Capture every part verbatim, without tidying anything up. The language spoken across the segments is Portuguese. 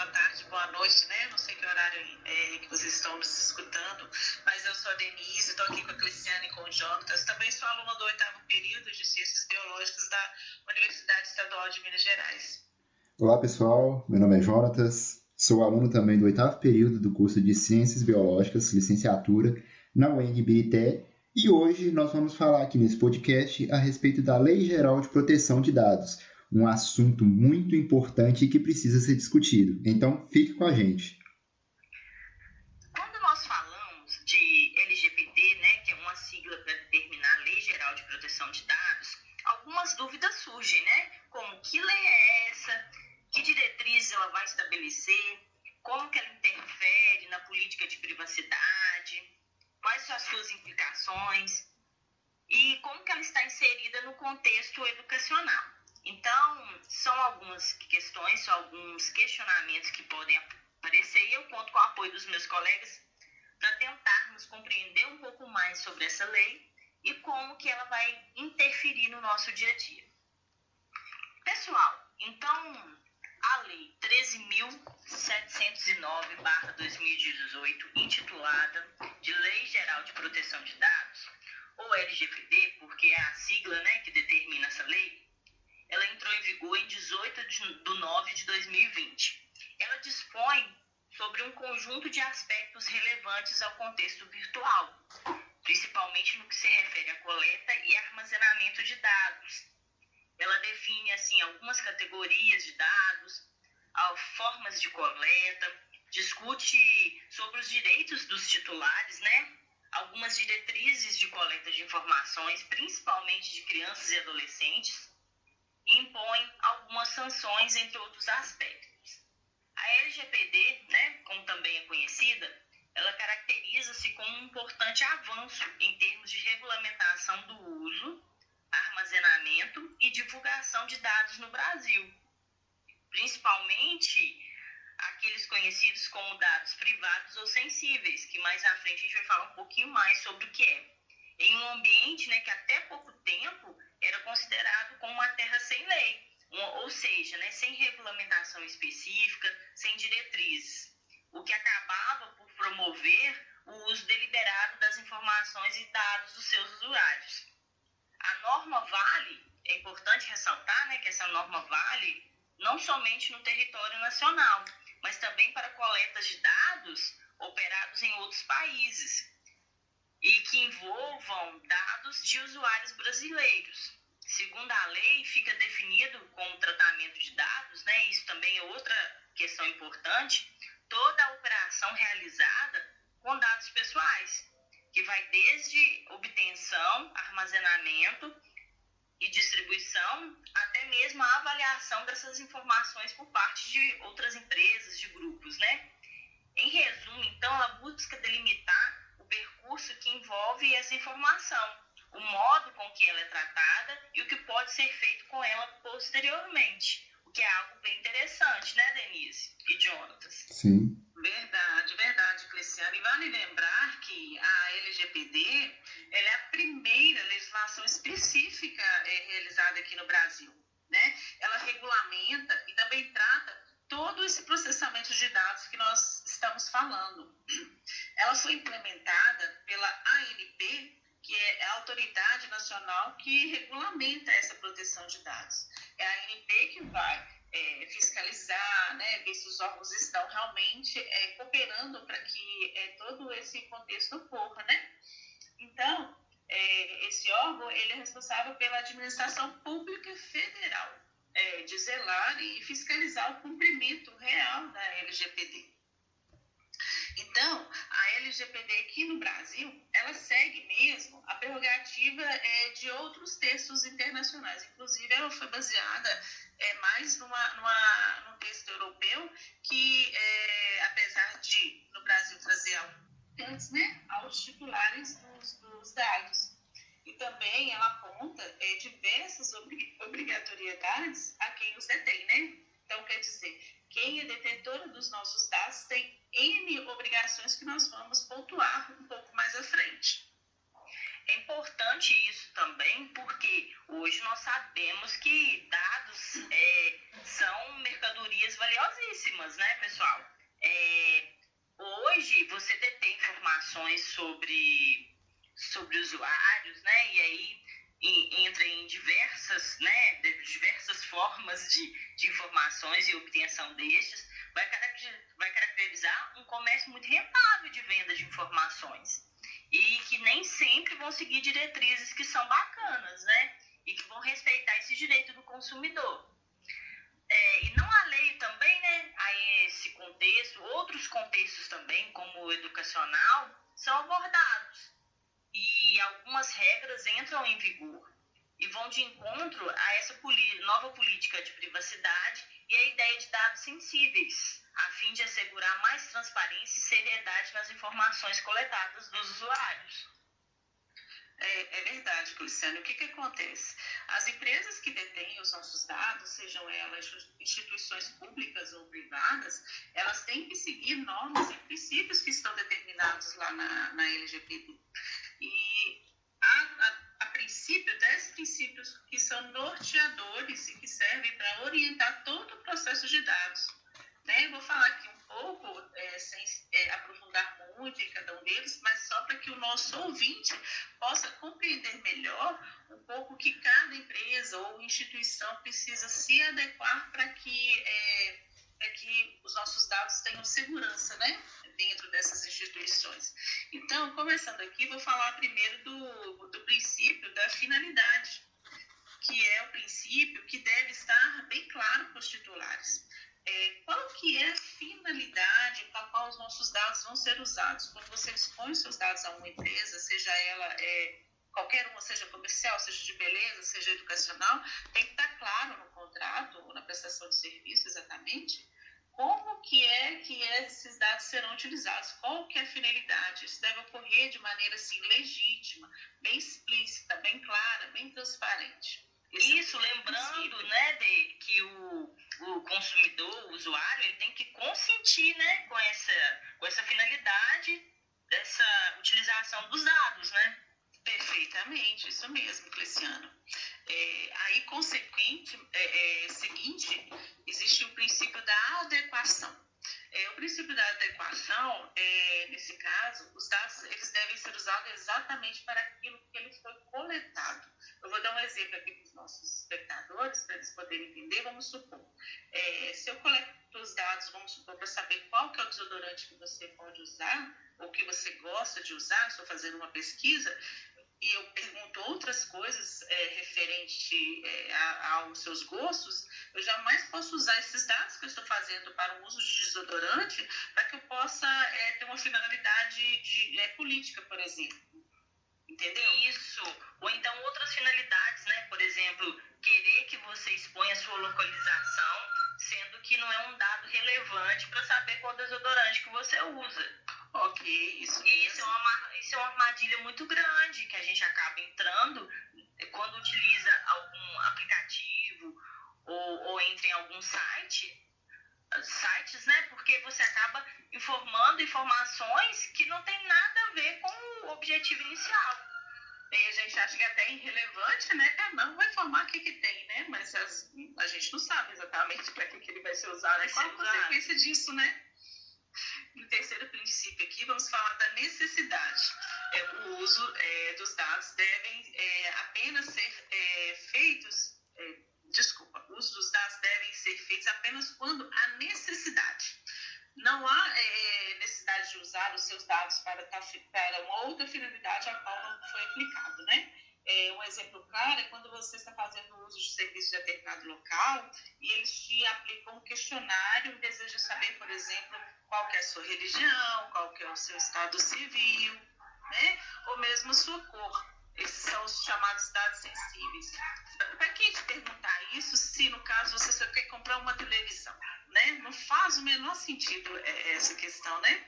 tarde, boa noite, né? Não sei que horário é, que vocês estão nos escutando, mas eu sou a Denise, estou aqui com a Cleciane e com o Jonatas. Também sou aluna do oitavo período de Ciências Biológicas da Universidade Estadual de Minas Gerais. Olá, pessoal. Meu nome é Jonatas. Sou aluno também do oitavo período do curso de Ciências Biológicas, licenciatura, na U E N B I T E, e hoje nós vamos falar aqui nesse podcast a respeito da Lei Geral de Proteção de Dados, um assunto muito importante e que precisa ser discutido. Então, fique com a gente. Quando nós falamos de L G P D, né, que é uma sigla para determinar a Lei Geral de Proteção de Dados, algumas dúvidas surgem, né? Como que lei é essa? Que diretrizes ela vai estabelecer? Como que ela interfere na política de privacidade? Quais são as suas implicações? E como que ela está inserida no contexto educacional? Então, são algumas questões, são alguns questionamentos que podem aparecer e eu conto com o apoio dos meus colegas para tentarmos compreender um pouco mais sobre essa lei e como que ela vai interferir no nosso dia a dia. Pessoal, então, a Lei treze mil setecentos e nove barra dois mil e dezoito, intitulada de Lei Geral de Proteção de Dados, ou L G P D, porque é a sigla, né, que determina essa lei, ela entrou em vigor em dezoito de nove de dois mil e vinte. Ela dispõe sobre um conjunto de aspectos relevantes ao contexto virtual, principalmente no que se refere à coleta e armazenamento de dados. Ela define, assim, algumas categorias de dados, formas de coleta, discute sobre os direitos dos titulares, né? Algumas diretrizes de coleta de informações, principalmente de crianças e adolescentes, e impõe algumas sanções, entre outros aspectos. A L G P D, né, como também é conhecida, ela caracteriza-se como um importante avanço em termos de regulamentação do uso, armazenamento e divulgação de dados no Brasil, principalmente aqueles conhecidos como dados privados ou sensíveis, que mais à frente a gente vai falar um pouquinho mais sobre o que é. Em um ambiente, né, que até pouco tempo era considerado como uma terra sem lei, ou seja, né, sem regulamentação específica, sem diretrizes, o que acabava por promover o uso deliberado das informações e dados dos seus usuários. A norma vale, é importante ressaltar, né, que essa norma vale não somente no território nacional, mas também para coletas de dados operados em outros países e que envolvam dados de usuários brasileiros. Segundo a lei, fica definido como tratamento de dados, né, isso também é outra questão importante, toda a operação realizada com dados pessoais, que vai desde obtenção, armazenamento e distribuição, até mesmo a avaliação dessas informações por parte de outras empresas, de grupos, né? Em resumo, então, ela busca delimitar o percurso que envolve essa informação, o modo com que ela é tratada e o que pode ser feito com ela posteriormente, o que é algo bem interessante, né, Denise e Jonatas? Sim. Verdade, verdade, Cleciane. E vale lembrar que a L G P D ela é a primeira legislação específica é, realizada aqui no Brasil, né? Ela regulamenta e também trata todo esse processamento de dados que nós estamos falando. Ela foi implementada pela A N P, que é a Autoridade Nacional que regulamenta essa proteção de dados. É a A N P que vai É, fiscalizar, né, ver se os órgãos estão realmente é, cooperando para que é, todo esse contexto ocorra, né? Então, é, esse órgão ele é responsável pela administração pública federal, é, de zelar e fiscalizar o cumprimento real da L G P D. Então, a L G P D aqui no Brasil, ela segue mesmo a prerrogativa é, de outros textos internacionais. Inclusive, ela foi baseada é, mais numa, numa, num texto europeu que, é, apesar de, no Brasil, trazer alcances, né, aos titulares dos, dos dados. E também ela aponta é, diversas obri- obrigatoriedades a quem os detém, né? Então, quer dizer, quem é detentora dos nossos dados tem N obrigações que nós vamos pontuar um pouco mais à frente. É importante isso também, porque hoje nós sabemos que dados é, são mercadorias valiosíssimas, né, pessoal? É, hoje você detém informações sobre, sobre usuários, né? E aí em, entra em diversas, né, diversas formas de, de informações e obtenção destes, vai caracterizar, vai caracterizar um comércio muito rentável de venda de informações. E que nem sempre vão seguir diretrizes que são bacanas, né? E que vão respeitar esse direito do consumidor. É, e não alheio também, né, a esse contexto, outros contextos também, como o educacional, são abordados. E algumas regras entram em vigor e vão de encontro a essa nova política de privacidade e a ideia de dados sensíveis, a fim de assegurar mais transparência e seriedade nas informações coletadas dos usuários. É, é verdade, Luciano. O que, que acontece? As empresas que detêm os nossos dados, sejam elas instituições públicas ou privadas, elas têm que seguir normas e princípios que estão determinados lá na, na L G P D. E a, a, a princípio, dez princípios que são norteadores e que servem para orientar todo o processo de dados. Né? Eu vou falar aqui um pouco, é, sem é, aprofundar muito em cada um deles, mas só para que o nosso ouvinte possa compreender melhor um pouco que cada empresa ou instituição precisa se adequar para que, é, para que os nossos dados tenham segurança, né? Dentro dessas instituições. Então, começando aqui, vou falar primeiro do, do princípio da finalidade, que é o princípio que deve estar bem claro para os titulares. É, qual que é a finalidade para a qual os nossos dados vão ser usados? Quando você expõe os seus dados a uma empresa, seja ela é, qualquer uma, seja comercial, seja de beleza, seja educacional, tem que estar claro no contrato ou na prestação de serviço exatamente como que é que esses dados serão utilizados, qual que é a finalidade. Isso deve ocorrer de maneira assim, legítima, bem explícita, bem clara, bem transparente. Esse Isso, é lembrando, né, de, que o, o consumidor, o usuário, ele tem que consentir, né, com essa, com essa finalidade dessa utilização dos dados, né? Perfeitamente, isso mesmo, Cleciano. É, aí, consequente, é, é, seguinte, existe o princípio da adequação. É, o princípio da adequação, é, nesse caso, os dados eles devem ser usados exatamente para aquilo que ele foi coletado. Eu vou dar um exemplo aqui para os nossos espectadores, para eles poderem entender. Vamos supor, é, se eu coleto os dados, vamos supor, para saber qual que é o desodorante que você pode usar, ou que você gosta de usar, estou fazendo uma pesquisa, e eu pergunto outras coisas é, referente é, a, aos seus gostos, eu jamais posso usar esses dados que eu estou fazendo para o uso de desodorante para que eu possa é, ter uma finalidade de, é, política, por exemplo. Entendeu? Isso. Ou então outras finalidades, né? Por exemplo, querer que você exponha a sua localização, sendo que não é um dado relevante para saber qual desodorante que você usa. Ok, isso. E isso é, uma, isso é uma armadilha muito grande que a gente acaba entrando quando utiliza algum aplicativo ou, ou entra em algum site, sites, né? Porque você acaba informando informações que não tem nada a ver com o objetivo inicial. E a gente acha que é até irrelevante, né? Não, vai informar o que, que tem, né? Mas as, a gente não sabe exatamente para que, que ele vai ser usado, né? Qual a consequência disso, né? No terceiro princípio aqui, vamos falar da necessidade. É, o uso é, dos dados devem é, apenas ser é, feitos, é, desculpa, o uso dos dados devem ser feitos apenas quando há necessidade. Não há é, necessidade de usar os seus dados para, para uma outra finalidade a qual não foi aplicado, né? É, um exemplo claro é quando você está fazendo uso de serviço de determinado local e eles te aplicam um questionário e desejam saber, por exemplo, qual que é a sua religião, qual que é o seu estado civil, né? Ou mesmo a sua cor. Esses são os chamados dados sensíveis. Para que te perguntar isso se, no caso, você só quer comprar uma televisão, né? Não faz o menor sentido é, essa questão, né?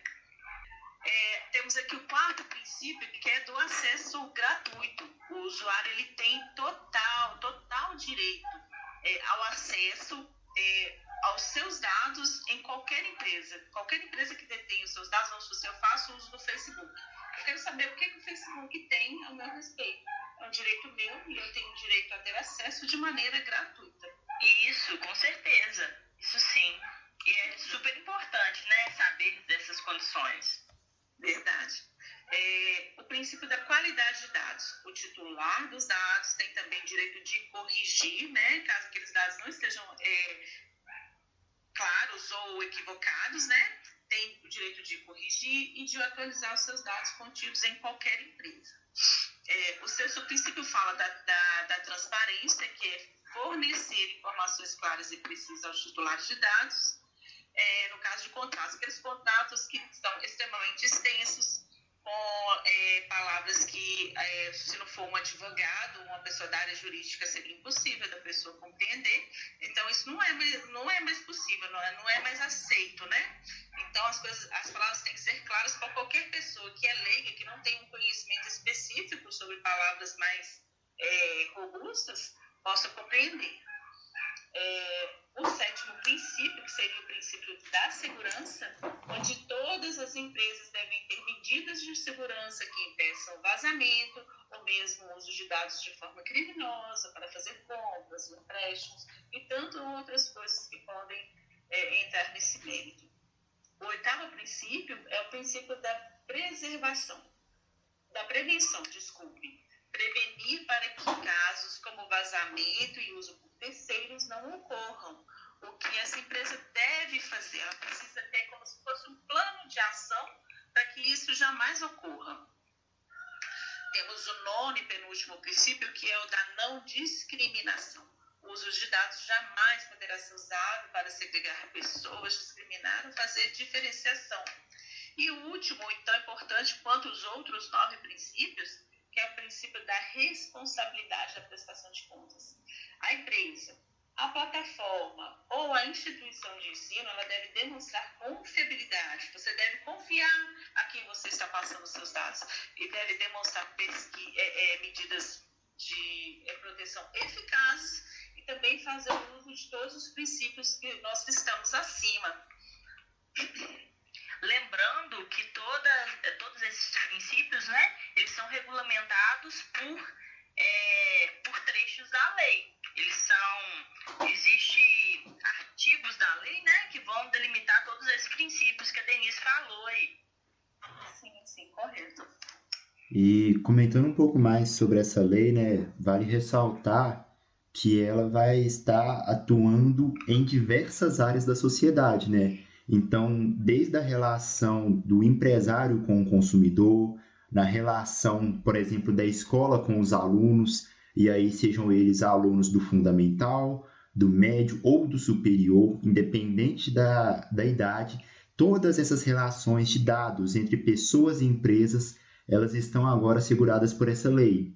É, temos aqui o quarto princípio, que é do acesso gratuito. O usuário ele tem total, total direito é, ao acesso é, aos seus dados em qualquer empresa. Qualquer empresa que detém os seus dados, vamos supor, eu faço uso do Facebook. Eu quero saber o que, que o Facebook tem ao meu respeito. É um direito meu e eu tenho direito a ter acesso de maneira gratuita. E Isso, com certeza. Isso sim. E é super importante, né, saber dessas condições. Verdade. É, o princípio da qualidade de dados. O titular dos dados tem também direito de corrigir, né, caso aqueles dados não estejam é, claros ou equivocados, né, tem o direito de corrigir e de atualizar os seus dados contidos em qualquer empresa. É, o sexto princípio fala da, da, da transparência, que é fornecer informações claras e precisas aos titulares de dados. É, no caso de contratos, aqueles contratos que são extremamente extensos, com é, palavras que, é, se não for um advogado, uma pessoa da área jurídica, seria impossível da pessoa compreender. Então, isso não é mais, não é mais possível, não é, não é mais aceito, né? Então, as, coisas, as palavras têm que ser claras para qualquer pessoa que é leiga, que não tem um conhecimento específico sobre palavras mais é, robustas, possa compreender. É, o sétimo princípio, que seria o princípio da segurança, onde todas as empresas devem ter medidas de segurança que impeçam vazamento ou mesmo o uso de dados de forma criminosa para fazer compras, empréstimos e tantas outras coisas que podem é, entrar nesse mérito. O oitavo princípio é o princípio da preservação, da prevenção, desculpe, prevenir para que casos como vazamento e uso por terceiros não ocorram. O que essa empresa deve fazer? Ela precisa ter como se fosse um plano de ação para que isso jamais ocorra. Temos o nono e penúltimo princípio, que é o da não discriminação. O uso de dados jamais poderá ser usado para segregar pessoas, discriminar ou fazer diferenciação. E o último, e tão importante quanto os outros nove princípios, que é o princípio da responsabilidade da prestação de contas. A empresa, a plataforma ou a instituição de ensino, ela deve demonstrar confiabilidade. Você deve confiar a quem você está passando os seus dados e deve demonstrar pesqui, é, é, medidas de é, proteção eficazes e também fazer o uso de todos os princípios que nós listamos acima. Lembrando que toda, todos esses princípios, né, eles são regulamentados por, é, por trechos da lei. Eles são, existem artigos da lei, né, que vão delimitar todos esses princípios que a Denise falou aí. Sim, sim, correto. E comentando um pouco mais sobre essa lei, né, vale ressaltar que ela vai estar atuando em diversas áreas da sociedade, né? Então, desde a relação do empresário com o consumidor, na relação, por exemplo, da escola com os alunos, e aí sejam eles alunos do fundamental, do médio ou do superior, independente da, da idade, todas essas relações de dados entre pessoas e empresas, elas estão agora asseguradas por essa lei.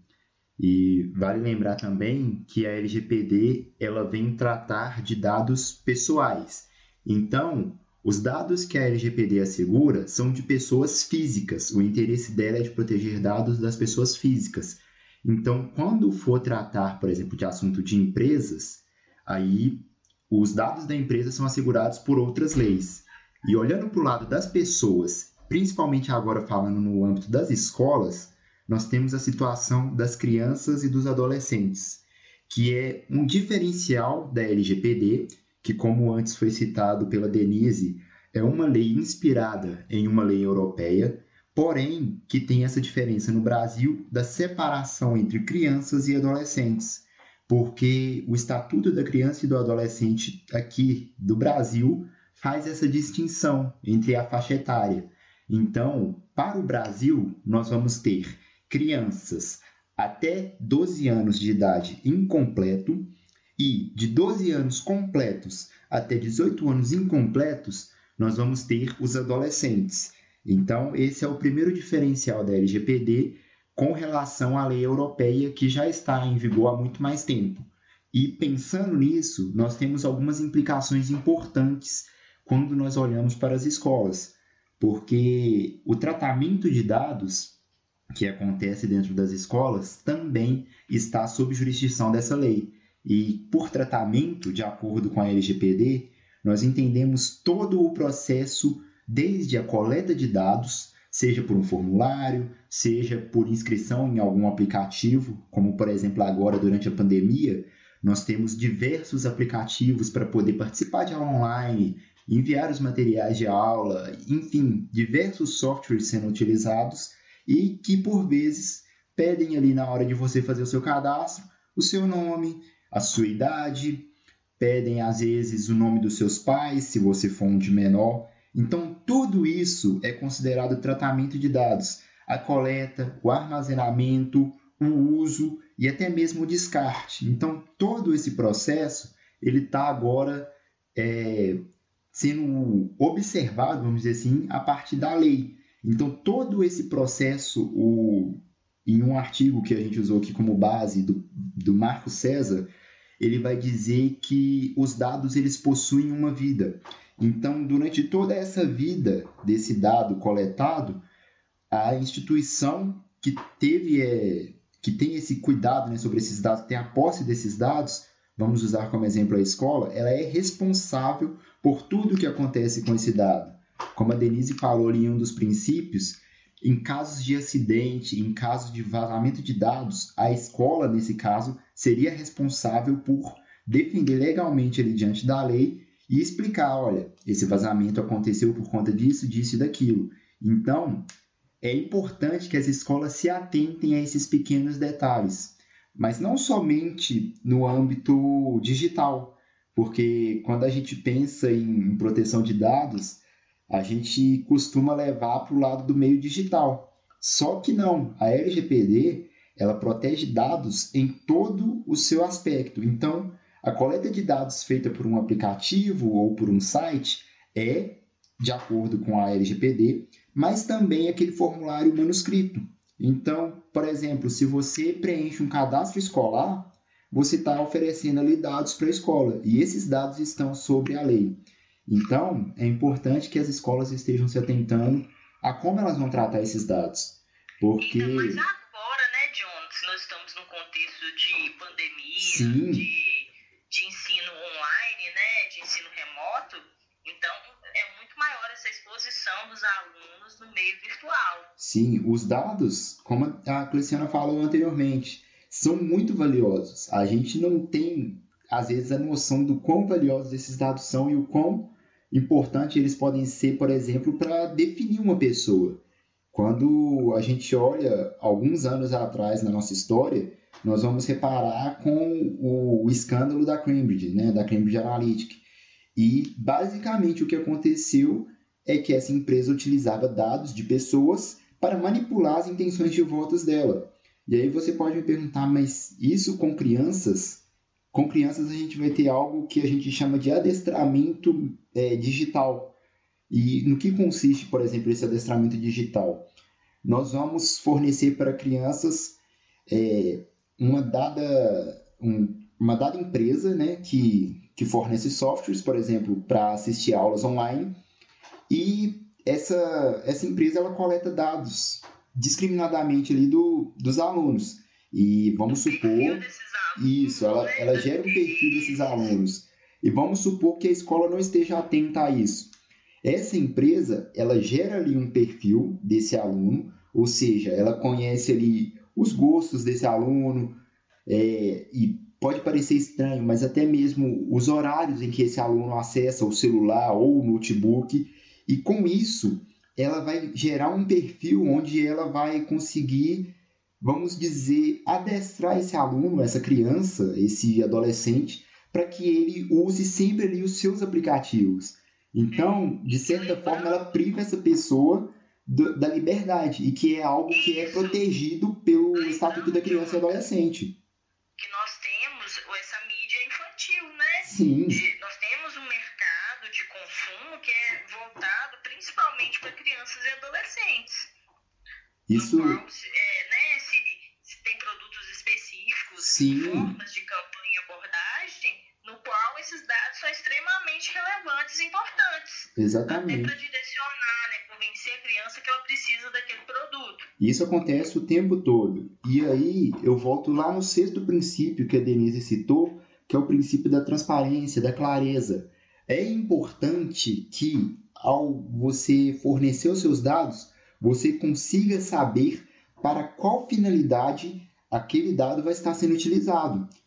E vale lembrar também que a L G P D ela vem tratar de dados pessoais. Então, os dados que a L G P D assegura são de pessoas físicas. O interesse dela é de proteger dados das pessoas físicas. Então, quando for tratar, por exemplo, de assunto de empresas, aí os dados da empresa são assegurados por outras leis. E olhando para o lado das pessoas, principalmente agora falando no âmbito das escolas, nós temos a situação das crianças e dos adolescentes, que é um diferencial da L G P D, que, como antes foi citado pela Denise, é uma lei inspirada em uma lei europeia, porém que tem essa diferença no Brasil da separação entre crianças e adolescentes, porque o Estatuto da Criança e do Adolescente aqui do Brasil faz essa distinção entre a faixa etária. Então, para o Brasil, nós vamos ter crianças até doze anos de idade incompleto e de doze anos completos até dezoito anos incompletos, nós vamos ter os adolescentes. Então, esse é o primeiro diferencial da L G P D com relação à lei europeia, que já está em vigor há muito mais tempo. E pensando nisso, nós temos algumas implicações importantes quando nós olhamos para as escolas, porque o tratamento de dados que acontece dentro das escolas também está sob jurisdição dessa lei. E por tratamento, de acordo com a L G P D, nós entendemos todo o processo desde a coleta de dados, seja por um formulário, seja por inscrição em algum aplicativo, como por exemplo agora durante a pandemia, nós temos diversos aplicativos para poder participar de aula online, enviar os materiais de aula, enfim, diversos softwares sendo utilizados e que, por vezes, pedem ali na hora de você fazer o seu cadastro, o seu nome, a sua idade, pedem às vezes o nome dos seus pais, se você for um de menor. Então, tudo isso é considerado tratamento de dados. A coleta, o armazenamento, o uso e até mesmo o descarte. Então, todo esse processo ele está agora é, sendo observado, vamos dizer assim, a partir da lei. Então, todo esse processo, o, em um artigo que a gente usou aqui como base do, do Marco César, ele vai dizer que os dados eles possuem uma vida. Então, durante toda essa vida desse dado coletado, a instituição que teve é, que tem esse cuidado, né, sobre esses dados, tem a posse desses dados, vamos usar como exemplo a escola, ela é responsável por tudo que acontece com esse dado. Como a Denise falou ali em um dos princípios, em casos de acidente, em casos de vazamento de dados, a escola, nesse caso, seria responsável por defender legalmente ali diante da lei e explicar, olha, esse vazamento aconteceu por conta disso, disso e daquilo. Então, é importante que as escolas se atentem a esses pequenos detalhes, mas não somente no âmbito digital, porque quando a gente pensa em proteção de dados, a gente costuma levar para o lado do meio digital. Só que não, a L G P D ela protege dados em todo o seu aspecto. Então, a coleta de dados feita por um aplicativo ou por um site é de acordo com a L G P D, mas também aquele formulário manuscrito. Então, por exemplo, se você preenche um cadastro escolar, você está oferecendo ali dados para a escola, e esses dados estão sobre a lei. Então, é importante que as escolas estejam se atentando a como elas vão tratar esses dados. Porque... Então, mas agora, né, John, se nós estamos num contexto de pandemia, Sim. de, de ensino online, né, de ensino remoto, então é muito maior essa exposição dos alunos no meio virtual. Sim, os dados, como a Cleciana falou anteriormente, são muito valiosos. A gente não tem, às vezes, a noção do quão valiosos esses dados são e o quão importante eles podem ser, por exemplo, para definir uma pessoa. Quando a gente olha alguns anos atrás na nossa história, nós vamos reparar com o, o escândalo da Cambridge, né, da Cambridge Analytica. E, basicamente, o que aconteceu é que essa empresa utilizava dados de pessoas para manipular as intenções de votos dela. E aí você pode me perguntar, mas isso com crianças? Com crianças a gente vai ter algo que a gente chama de adestramento é, digital. E no que consiste, por exemplo, esse adestramento digital? Nós vamos fornecer para crianças é, uma, dada, um, uma dada empresa, né, que, que fornece softwares, por exemplo, para assistir aulas online. E essa, essa empresa ela coleta dados discriminadamente ali do, dos alunos. E vamos supor... Isso, ela, ela gera um perfil desses alunos. E vamos supor que a escola não esteja atenta a isso. Essa empresa, ela gera ali um perfil desse aluno, ou seja, ela conhece ali os gostos desse aluno, é, e pode parecer estranho, mas até mesmo os horários em que esse aluno acessa o celular ou o notebook, e com isso, ela vai gerar um perfil onde ela vai conseguir, vamos dizer, adestrar esse aluno, essa criança, esse adolescente, para que ele use sempre ali os seus aplicativos. Então, de certa forma, ela priva essa pessoa do, da liberdade, e que é algo que é protegido pelo Estatuto da Criança e Adolescente. Que nós temos essa mídia infantil, né? Sim. De, nós temos um mercado de consumo que é voltado principalmente para crianças e adolescentes. Isso... No qual, é, né, se, se tem produtos específicos, Sim. formas de campanha e abordagem, no qual esses dados são extremamente relevantes e importantes. Exatamente. Até para direcionar, né, convencer a criança que ela precisa daquele produto. Isso acontece o tempo todo. E aí eu volto lá no sexto princípio que a Denise citou, que é o princípio da transparência, da clareza. É importante que, ao você fornecer os seus dados, você consiga saber para qual finalidade aquele dado vai estar sendo utilizado.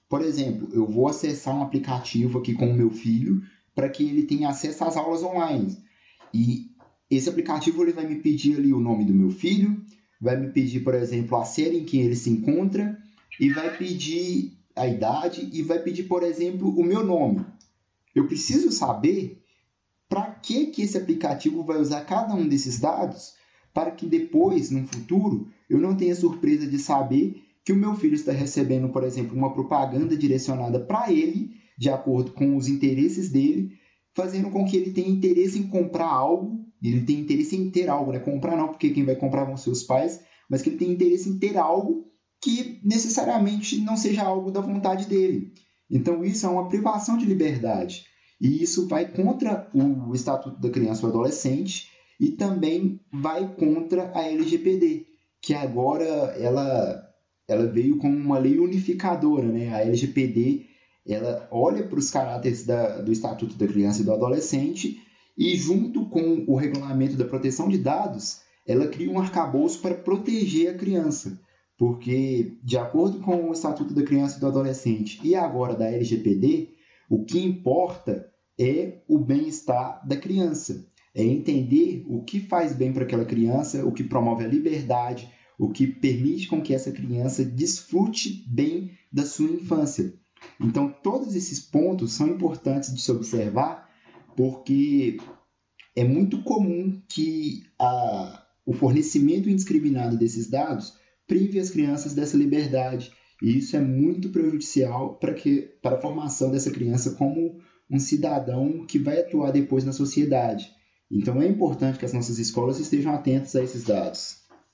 Por exemplo, eu vou acessar um aplicativo aqui com o meu filho para que ele tenha acesso às aulas online. E esse aplicativo ele vai me pedir ali o nome do meu filho, vai me pedir, por exemplo, a série em que ele se encontra, e vai pedir a idade, e vai pedir, por exemplo, o meu nome. Eu preciso saber para que, que esse aplicativo vai usar cada um desses dados, para que depois, no futuro, eu não tenha surpresa de saber que o meu filho está recebendo, por exemplo, uma propaganda direcionada para ele, de acordo com os interesses dele, fazendo com que ele tenha interesse em comprar algo, ele tenha interesse em ter algo, né? Comprar não, porque quem vai comprar vão ser os pais, mas que ele tenha interesse em ter algo que necessariamente não seja algo da vontade dele. Então isso é uma privação de liberdade. E isso vai contra o Estatuto da Criança e do Adolescente e também vai contra a L G P D, que agora ela, ela veio como uma lei unificadora, né? A L G P D ela olha para os caráteres da, do Estatuto da Criança e do Adolescente e, junto com o Regulamento da Proteção de Dados, ela cria um arcabouço para proteger a criança. Porque, de acordo com o Estatuto da Criança e do Adolescente e agora da L G P D, o que importa é o bem-estar da criança. É entender o que faz bem para aquela criança, o que promove a liberdade, o que permite com que essa criança desfrute bem da sua infância. Então, todos esses pontos são importantes de se observar, porque é muito comum que a, o fornecimento indiscriminado desses dados prive as crianças dessa liberdade. E isso é muito prejudicial para, que, para a formação dessa criança como um cidadão que vai atuar depois na sociedade. Então, é importante que as nossas escolas estejam atentas a esses dados.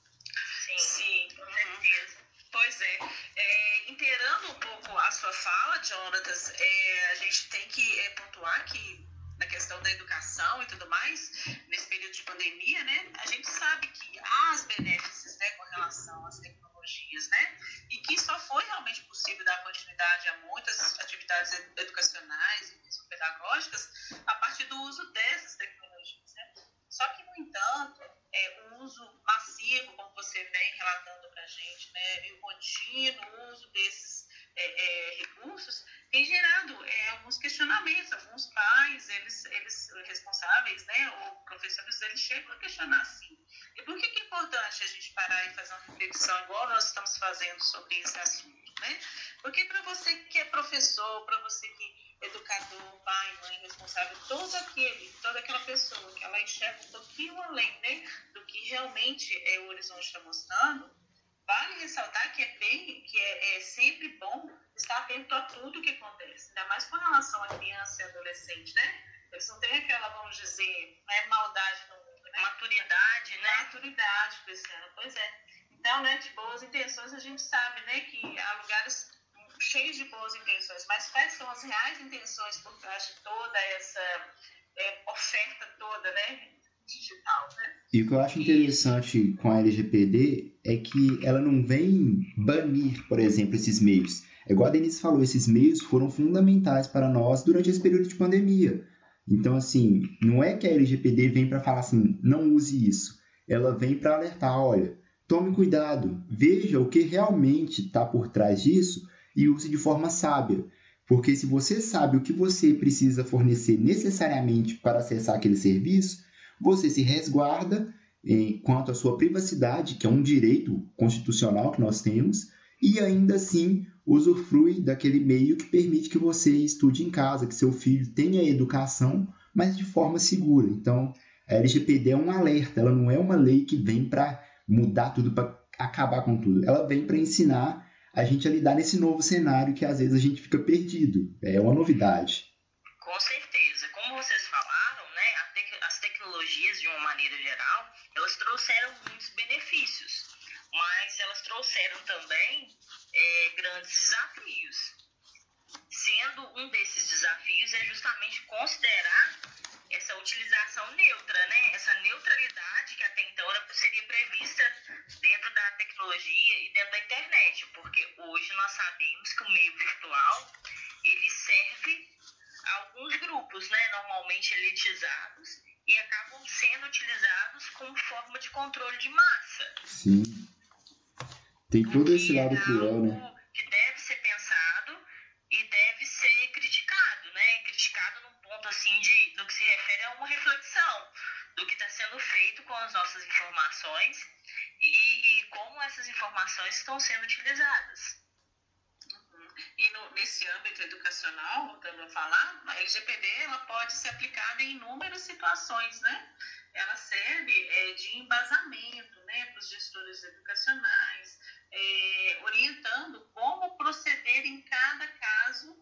Jonatas, é, a gente tem que é, pontuar que na questão da educação e tudo mais, nesse período de pandemia, né, a gente sabe que há as benefícios, né, com relação às tecnologias, né, e que só foi realmente possível dar continuidade a muitas atividades educacionais e mesmo pedagógicas a partir do uso dessas tecnologias, né. Só que, no entanto, é, o uso massivo, como você vem relatando para a gente, né, e o contínuo uso desses É, é, recursos, tem gerado é, alguns questionamentos. Alguns pais, eles, eles responsáveis, né, ou professores, eles chegam a questionar assim. E por que, que é importante a gente parar e fazer uma reflexão igual nós estamos fazendo sobre esse assunto, né? Porque para você que é professor, para você que é educador, pai, mãe, responsável, todo aquele, toda aquela pessoa que ela enxerga um pouquinho além, né, do que realmente é, o horizonte está mostrando, vale ressaltar que é, bem, que é, é sempre bom estar atento a tudo que acontece, ainda mais com relação à criança e adolescente, né? Eles não têm aquela, vamos dizer, não é maldade no mundo, né? Maturidade, né? Maturidade, Cristiana, pois é. Então, né, de boas intenções, a gente sabe, né, que há lugares cheios de boas intenções, mas quais são as reais intenções por trás de toda essa é, oferta toda, né? Digital, né? E o que eu acho interessante com a L G P D é que ela não vem banir, por exemplo, esses meios. É igual a Denise falou, esses meios foram fundamentais para nós durante esse período de pandemia. Então, assim, não é que a L G P D vem para falar assim, não use isso. Ela vem para alertar, olha, tome cuidado, veja o que realmente está por trás disso e use de forma sábia. Porque se você sabe o que você precisa fornecer necessariamente para acessar aquele serviço, você se resguarda quanto à sua privacidade, que é um direito constitucional que nós temos, e ainda assim usufrui daquele meio que permite que você estude em casa, que seu filho tenha educação, mas de forma segura. Então, a L G P D é um alerta, ela não é uma lei que vem para mudar tudo, para acabar com tudo. Ela vem para ensinar a gente a lidar nesse novo cenário que às vezes a gente fica perdido. É uma novidade. Com certeza. Como vocês falaram, né, as tecnologias, de uma maneira geral, elas trouxeram muitos benefícios, mas elas trouxeram também é, grandes desafios. Sendo um desses desafios é justamente considerar essa utilização neutra, né? Essa neutralidade que até então seria prevista dentro da tecnologia e dentro da internet, porque hoje nós sabemos que o meio virtual ele serve a alguns grupos, né? Normalmente elitizados, e acabam sendo utilizados como forma de controle de massa. Sim. Tem todo esse lado cruel, né? Que deve ser pensado informações que estão sendo utilizadas. Uhum. E no, nesse âmbito educacional, voltando a falar, a L G P D ela pode ser aplicada em inúmeras situações, né? Ela serve é, de embasamento, né, para os gestores educacionais, é, orientando como proceder em cada caso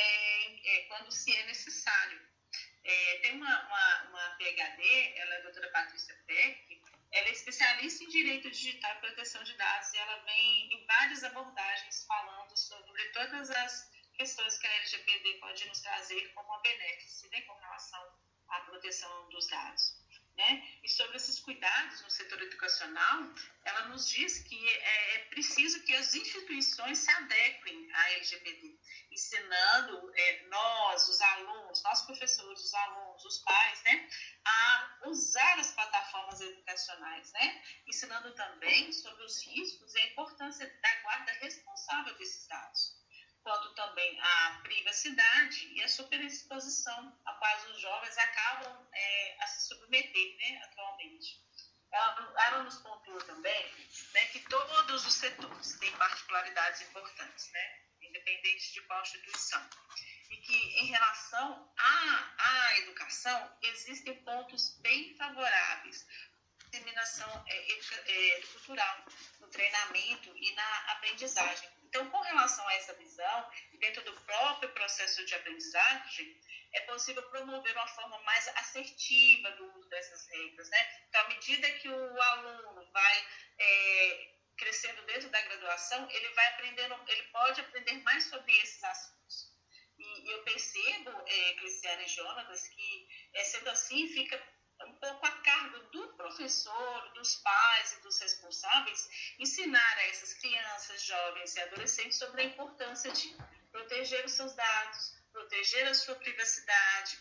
é, é, quando se é necessário. É, tem uma, uma, uma P H D, ela é a doutora Patrícia Peck, ela é especialista em direito digital e proteção de dados, e ela vem em várias abordagens falando sobre todas as questões que a L G P D pode nos trazer como uma benefício, né, com relação à proteção dos dados. Né? E sobre esses cuidados no setor educacional, ela nos diz que é, é preciso que as instituições se adequem à L G P D, ensinando é, nós, os alunos, nós professores, os alunos, os pais, né, a usar as plataformas educacionais, né, ensinando também sobre os riscos e a importância da guarda responsável desses dados, quanto também à privacidade e à superexposição a quais os jovens acabam é, a se submeter, né, atualmente. Ela, ela nos pontua também, né, que todos os setores têm particularidades importantes, né, independente de qual instituição, e que em relação à, à educação existem pontos bem favoráveis à disseminação é, é, cultural, no treinamento e na aprendizagem. Então, com relação a essa visão, dentro do próprio processo de aprendizagem, é possível promover uma forma mais assertiva do uso dessas regras, né? Então, à medida que o aluno vai é, crescendo dentro da graduação, ele vai aprendendo, ele pode aprender mais sobre esses assuntos. E eu percebo, é, Cleciane e Jonatas, que, é, sendo assim, fica um pouco a cargo do professor, dos pais e dos responsáveis, ensinar a essas crianças, jovens e adolescentes sobre a importância de proteger os seus dados, proteger a sua privacidade,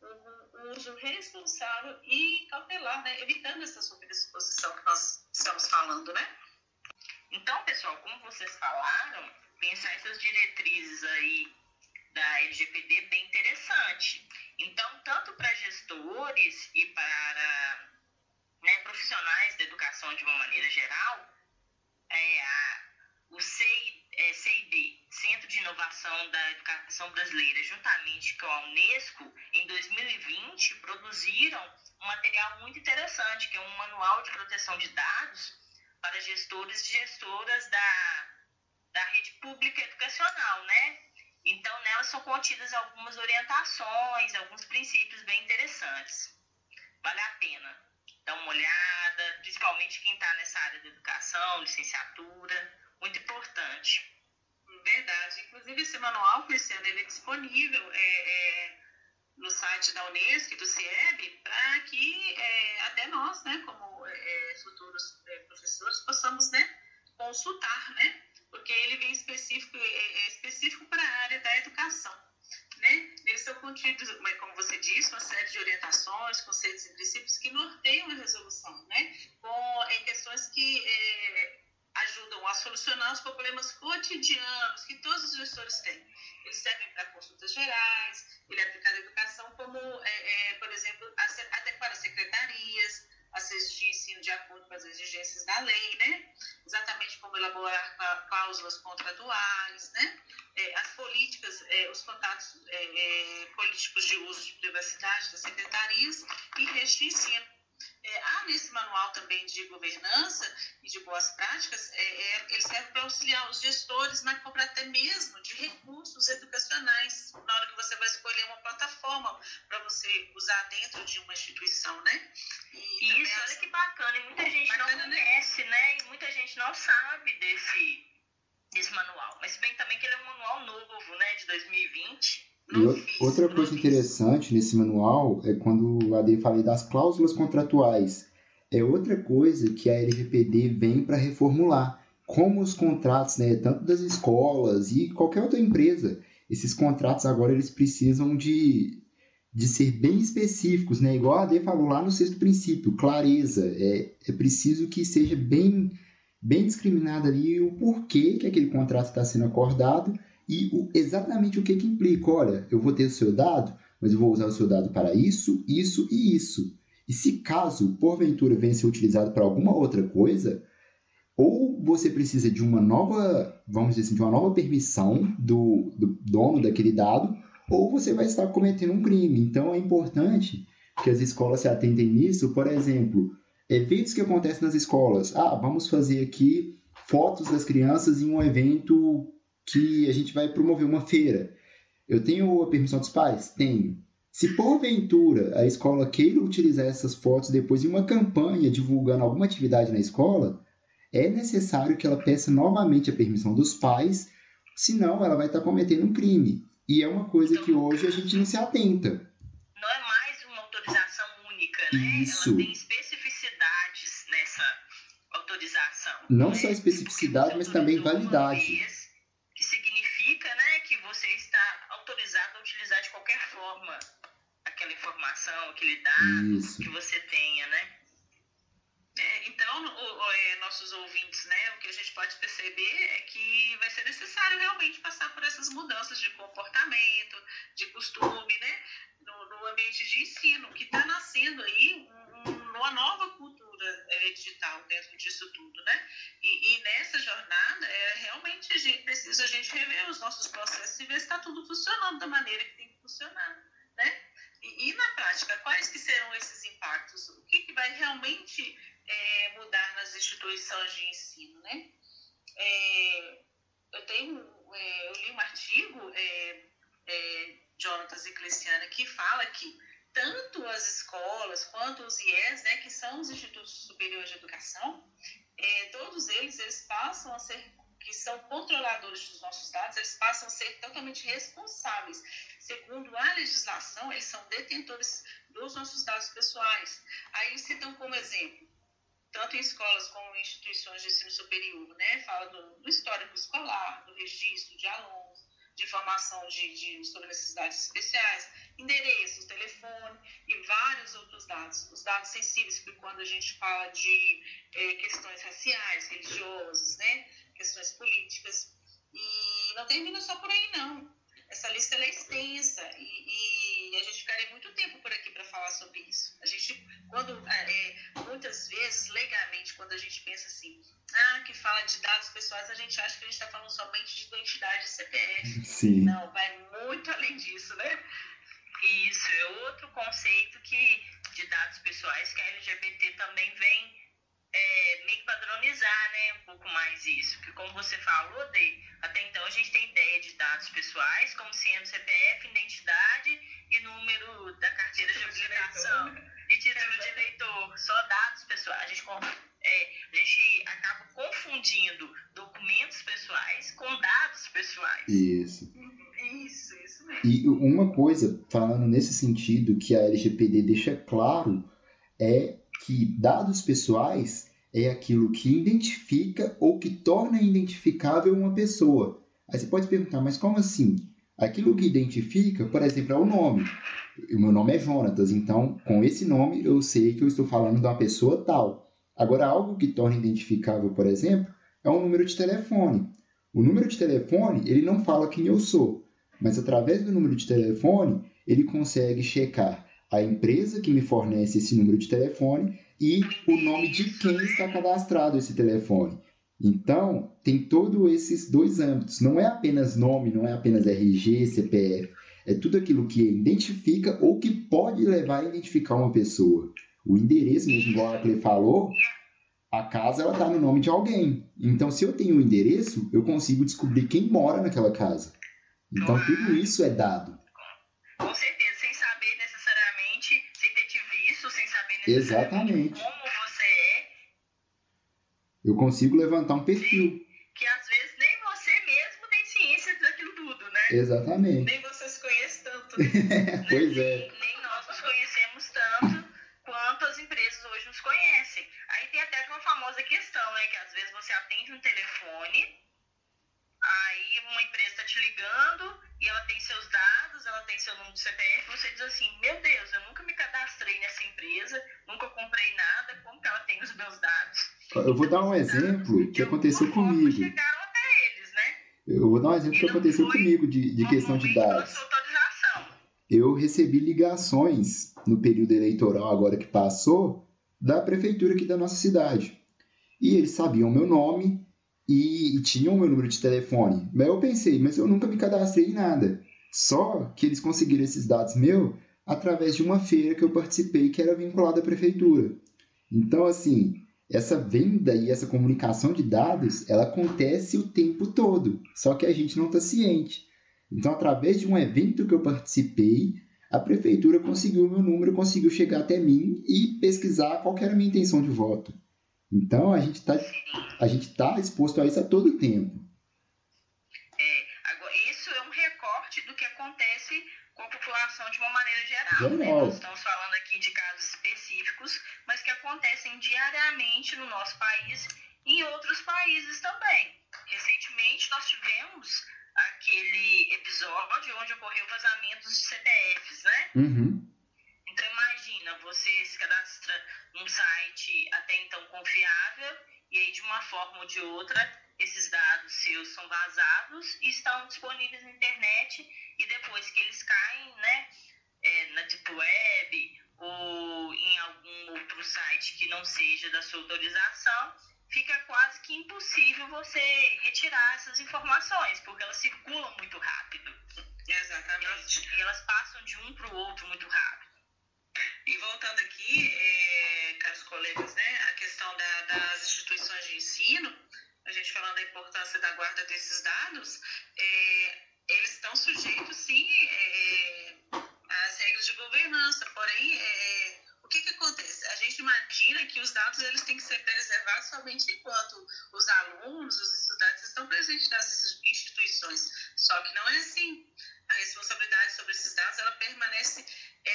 o uso responsável e cautelar, né? Evitando essa superexposição que nós estamos falando, né? Então, pessoal, como vocês falaram, pensar essas diretrizes aí da L G P D é bem interessante. Então, tanto para gestores e para, né, profissionais da educação de uma maneira geral, é, a, o C I D, Centro de Inovação da Educação Brasileira, juntamente com a Unesco, em dois mil e vinte, produziram um material muito interessante, que é um manual de proteção de dados para gestores e gestoras da, da rede pública educacional, né? Então, nelas são contidas algumas orientações, alguns princípios bem interessantes. Vale a pena dar uma olhada, principalmente quem está nessa área da educação, licenciatura, muito importante. Verdade. Inclusive, esse manual, Cristiano, ele é disponível é, é, no site da Unesco e do CIEB, para que é, até nós, né, como é, futuros é, professores, possamos, né, consultar, né? Porque ele vem específico, é específico para a área da educação, né? Eles são contidos, como você disse, uma série de orientações, conceitos e princípios que norteiam a resolução, né? Com é, questões que é, ajudam a solucionar os problemas cotidianos que todos os gestores têm. Eles servem para consultas gerais, ele é aplicado à educação como, é, é, por exemplo, adequar as secretarias, assistir ensino de acordo com as exigências da lei, né? Exatamente como elaborar cláusulas contratuais, né? É, as políticas, é, os contatos é, é, políticos de uso de privacidade das secretarias e redes de ensino. É, há nesse manual também de governança e de boas práticas, é, é, ele serve para auxiliar os gestores na compra até mesmo de recursos educacionais, na hora que você vai escolher uma plataforma para você usar dentro de uma instituição, né? E Isso, olha que bacana, e muita gente bacana, não conhece, né? né? E muita gente não sabe desse, desse manual, mas se bem também que ele é um manual novo, né, de dois mil e vinte. E outra coisa interessante nesse manual é quando o A D fala das cláusulas contratuais. É outra coisa que a L G P D vem para reformular. Como os contratos, né, tanto das escolas e qualquer outra empresa, esses contratos agora eles precisam de, de ser bem específicos, né? Igual a A D falou lá no sexto princípio, clareza. É, é preciso que seja bem, bem discriminado ali o porquê que aquele contrato está sendo acordado e o, exatamente o que, que implica. Olha, eu vou ter o seu dado, mas eu vou usar o seu dado para isso, isso e isso. E se caso, porventura, venha ser utilizado para alguma outra coisa, ou você precisa de uma nova, vamos dizer assim, de uma nova permissão do, do dono daquele dado, ou você vai estar cometendo um crime. Então, é importante que as escolas se atentem nisso. Por exemplo, eventos que acontecem nas escolas. Ah, vamos fazer aqui fotos das crianças em um evento que a gente vai promover uma feira. Eu tenho a permissão dos pais? Tenho. Se porventura a escola queira utilizar essas fotos depois em uma campanha divulgando alguma atividade na escola, é necessário que ela peça novamente a permissão dos pais, senão ela vai estar cometendo um crime. E é uma coisa que hoje a gente não se atenta. Não é mais uma autorização única, né? Isso. Ela tem especificidades nessa autorização. Não né? só especificidade, mas também validade. Vez, que significa, né, que você está autorizado a utilizar de qualquer forma aquela informação, aquele dado Isso. que você tenha, né? É, então, o, o, é, nossos ouvintes, né, o que a gente pode perceber é que vai ser necessário realmente passar por essas mudanças de comportamento, de costume, né, no, no ambiente de ensino, que está nascendo aí um, um, uma nova cultura é, digital dentro disso tudo, né? E, e nessa jornada, é, realmente a gente precisa a gente rever os nossos processos e ver se está tudo funcionando da maneira que tem que funcionar, né? E, e na prática, quais que serão esses impactos? O que, que vai realmente é, mudar nas instituições de ensino, né? É, eu tenho, é, eu li um artigo, é, é, Jonatas e Cleciana, que fala que tanto as escolas quanto os I E S, né, que são os Institutos Superiores de Educação, é, todos eles, eles passam a ser, que são controladores dos nossos dados, eles passam a ser totalmente responsáveis. Segundo a legislação, eles são detentores dos nossos dados pessoais. Aí eles citam como exemplo, tanto em escolas como em instituições de ensino superior, né? Fala do, do histórico escolar, do registro de alunos, de informação de, de, sobre necessidades especiais, endereço, telefone e vários outros dados. Os dados sensíveis, porque quando a gente fala de é, questões raciais, religiosas, né? Questões políticas. E não termina só por aí, não. Essa lista ela é extensa e, e a gente ficaria muito tempo por aqui para falar sobre isso. A gente, quando, é, muitas vezes, legalmente, quando a gente pensa assim, ah, que fala de dados pessoais, a gente acha que a gente está falando somente de identidade e C P F. Sim. Não, vai muito além disso, né? Isso é outro conceito que, de dados pessoais que a L G B T também vem É, meio que padronizar, né, um pouco mais isso, porque como você falou, Dê, até então a gente tem ideia de dados pessoais como sendo C P F, identidade e número da carteira de habilitação e título de eleitor, só dados pessoais. A gente, é, a gente acaba confundindo documentos pessoais com dados pessoais. Isso. Isso, isso mesmo. E uma coisa, falando nesse sentido, que a L G P D deixa claro é que dados pessoais é aquilo que identifica ou que torna identificável uma pessoa. Aí você pode perguntar, mas como assim? Aquilo que identifica, por exemplo, é o nome. O meu nome é Jonatas, então com esse nome eu sei que eu estou falando de uma pessoa tal. Agora, algo que torna identificável, por exemplo, é um número de telefone. O número de telefone, ele não fala quem eu sou, mas através do número de telefone, ele consegue checar a empresa que me fornece esse número de telefone e o nome de quem está cadastrado esse telefone. Então, tem todos esses dois âmbitos. Não é apenas nome, não é apenas R G, C P F. É tudo aquilo que identifica ou que pode levar a identificar uma pessoa. O endereço, mesmo igual a Cle falou, a casa ela está no nome de alguém. Então, se eu tenho o um endereço, eu consigo descobrir quem mora naquela casa. Então, tudo isso é dado. Com certeza, sem saber necessariamente, sem ter te visto, sem saber necessariamente Exatamente. como você é. Eu consigo levantar um perfil. Sim, que às vezes nem você mesmo tem ciência daquilo tudo, né? Exatamente. Nem você se conhece tanto, né? Pois nem, é. nem nós nos conhecemos tanto quanto as empresas hoje nos conhecem. Aí tem até aquela famosa questão, né? Que às vezes você atende um telefone, aí uma empresa está te ligando e ela tem seus dados, ela tem seu número de C P F, você diz assim, meu Deus, eu nunca me cadastrei nessa empresa, nunca comprei nada, como que ela tem os meus dados? Eu vou dar um exemplo que aconteceu comigo. Chegaram até eles, né? Eu vou dar um exemplo que aconteceu comigo de, de questão de dados. Eu recebi ligações no período eleitoral agora que passou da prefeitura aqui da nossa cidade. e eles sabiam o meu nome e, e tinham o meu número de telefone. Mas eu pensei, mas eu nunca me cadastrei em nada. Só que eles conseguiram esses dados meus através de uma feira que eu participei que era vinculada à prefeitura. Então, assim, essa venda e essa comunicação de dados, ela acontece o tempo todo, só que a gente não está ciente. Então, através de um evento que eu participei, a prefeitura conseguiu o meu número, conseguiu chegar até mim e pesquisar qual que era a minha intenção de voto. Então, a gente está a gente tá exposto a isso a todo tempo. É, agora, isso é um recorte do que acontece com a população de uma maneira geral. Geral. Né? Nós estamos falando aqui de casos específicos, mas que acontecem diariamente no nosso país e em outros países também. Recentemente, nós tivemos aquele episódio onde ocorreu vazamentos de C P Fs, né? Uhum. Então, imagina, você se cadastra num site até então confiável e aí, de uma forma ou de outra, esses dados seus são vazados e estão disponíveis na internet e depois que eles caem, né, é, na Deep Web ou em algum outro site que não seja da sua autorização, fica quase que impossível você retirar essas informações, porque elas circulam muito rápido. Exatamente. E elas passam de um para o outro muito rápido. E voltando aqui, é, caros colegas, né, a questão da, das instituições de ensino, a gente falando da importância da guarda desses dados, é, eles estão sujeitos, sim, é, às regras de governança, porém, é, o que que acontece? A gente imagina que os dados eles têm que ser preservados somente enquanto os alunos, os estudantes estão presentes nas instituições, só que não é assim. A responsabilidade sobre esses dados, ela permanece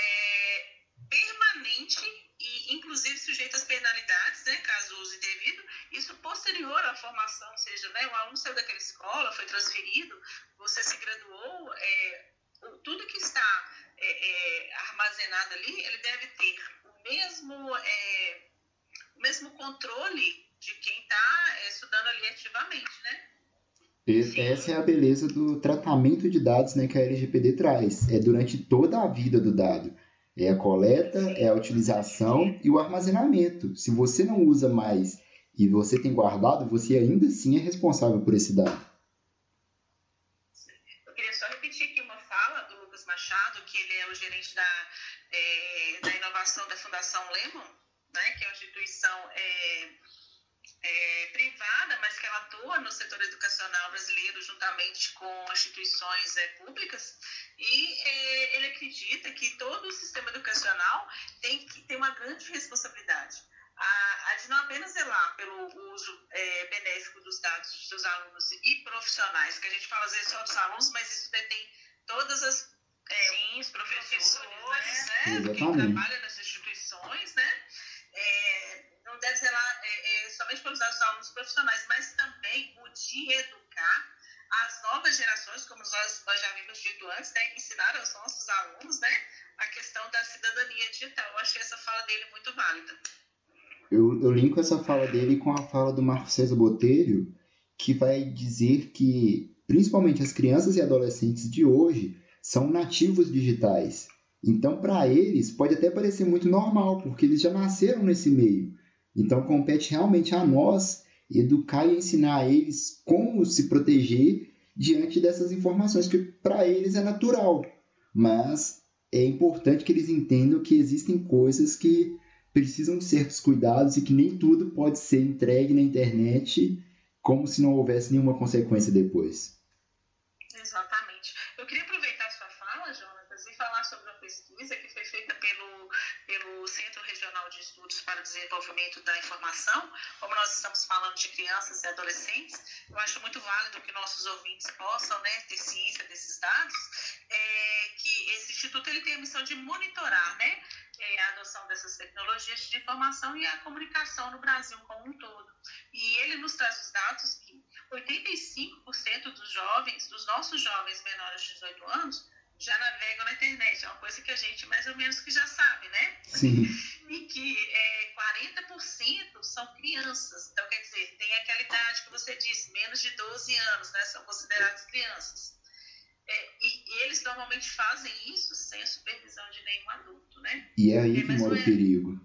é, permanente e, inclusive, sujeita às penalidades, né, caso use indevido, isso posterior à formação, ou seja, né, o aluno saiu daquela escola, foi transferido, você se graduou, é, tudo que está é, é, armazenado ali, ele deve ter o mesmo, é, o mesmo controle de quem está é, estudando ali ativamente, né? Essa é a beleza do tratamento de dados, né, que a L G P D traz. É durante toda a vida do dado. É a coleta, é a utilização e o armazenamento. Se você não usa mais e você tem guardado, você ainda assim é responsável por esse dado. Eu queria só repetir aqui uma fala do Lucas Machado, que ele é o gerente da, é, da inovação da Fundação Lemon, né, que é uma instituição é, é, privada, mas que ela atua no setor educacional brasileiro juntamente com instituições é, públicas. E é, ele acredita que todo o sistema educacional tem que ter uma grande responsabilidade. A, a de não apenas zelar pelo uso é, benéfico dos dados dos seus alunos e profissionais, que a gente fala às vezes só dos alunos, mas isso detém todas as é, Sim, os professores, professores né? né? Quem trabalha nas instituições, né? É, não deve zelar é, é, somente pelos dados dos alunos profissionais, mas também o de educar as novas gerações, como nós, nós já vimos dito antes, né, ensinar aos nossos alunos, né, a questão da cidadania digital. Eu achei essa fala dele muito válida. Eu, eu linko essa fala dele com a fala do Marco César Botelho, que vai dizer que, principalmente as crianças e adolescentes de hoje, são nativos digitais. Então, para eles, pode até parecer muito normal, porque eles já nasceram nesse meio. Então, compete realmente a nós educar e ensinar a eles como se proteger diante dessas informações, que para eles é natural. Mas é importante que eles entendam que existem coisas que precisam de certos cuidados e que nem tudo pode ser entregue na internet como se não houvesse nenhuma consequência depois. Exatamente. Eu queria aproveitar a sua fala, Jonatas, e falar sobre uma pesquisa que foi feita pelo, pelo Centro Regional de Estudos para o Desenvolvimento da Informação. Como nós estamos falando de crianças e adolescentes, eu acho muito válido que nossos ouvintes possam, né, ter ciência desses dados, é, que esse instituto ele tem a missão de monitorar, né, a adoção dessas tecnologias de informação e a comunicação no Brasil como um todo. E ele nos traz os dados que oitenta e cinco por cento dos jovens, dos nossos jovens menores de dezoito anos, já navegam na internet. É uma coisa que a gente mais ou menos que já sabe, né? Sim. E que é, quarenta por cento são crianças. Então, quer dizer, tem aquela idade que você disse, menos de doze anos, né? São considerados crianças. É, e, e eles normalmente fazem isso sem a supervisão de nenhum adulto, né? E é aí é, que mora o o perigo. Pois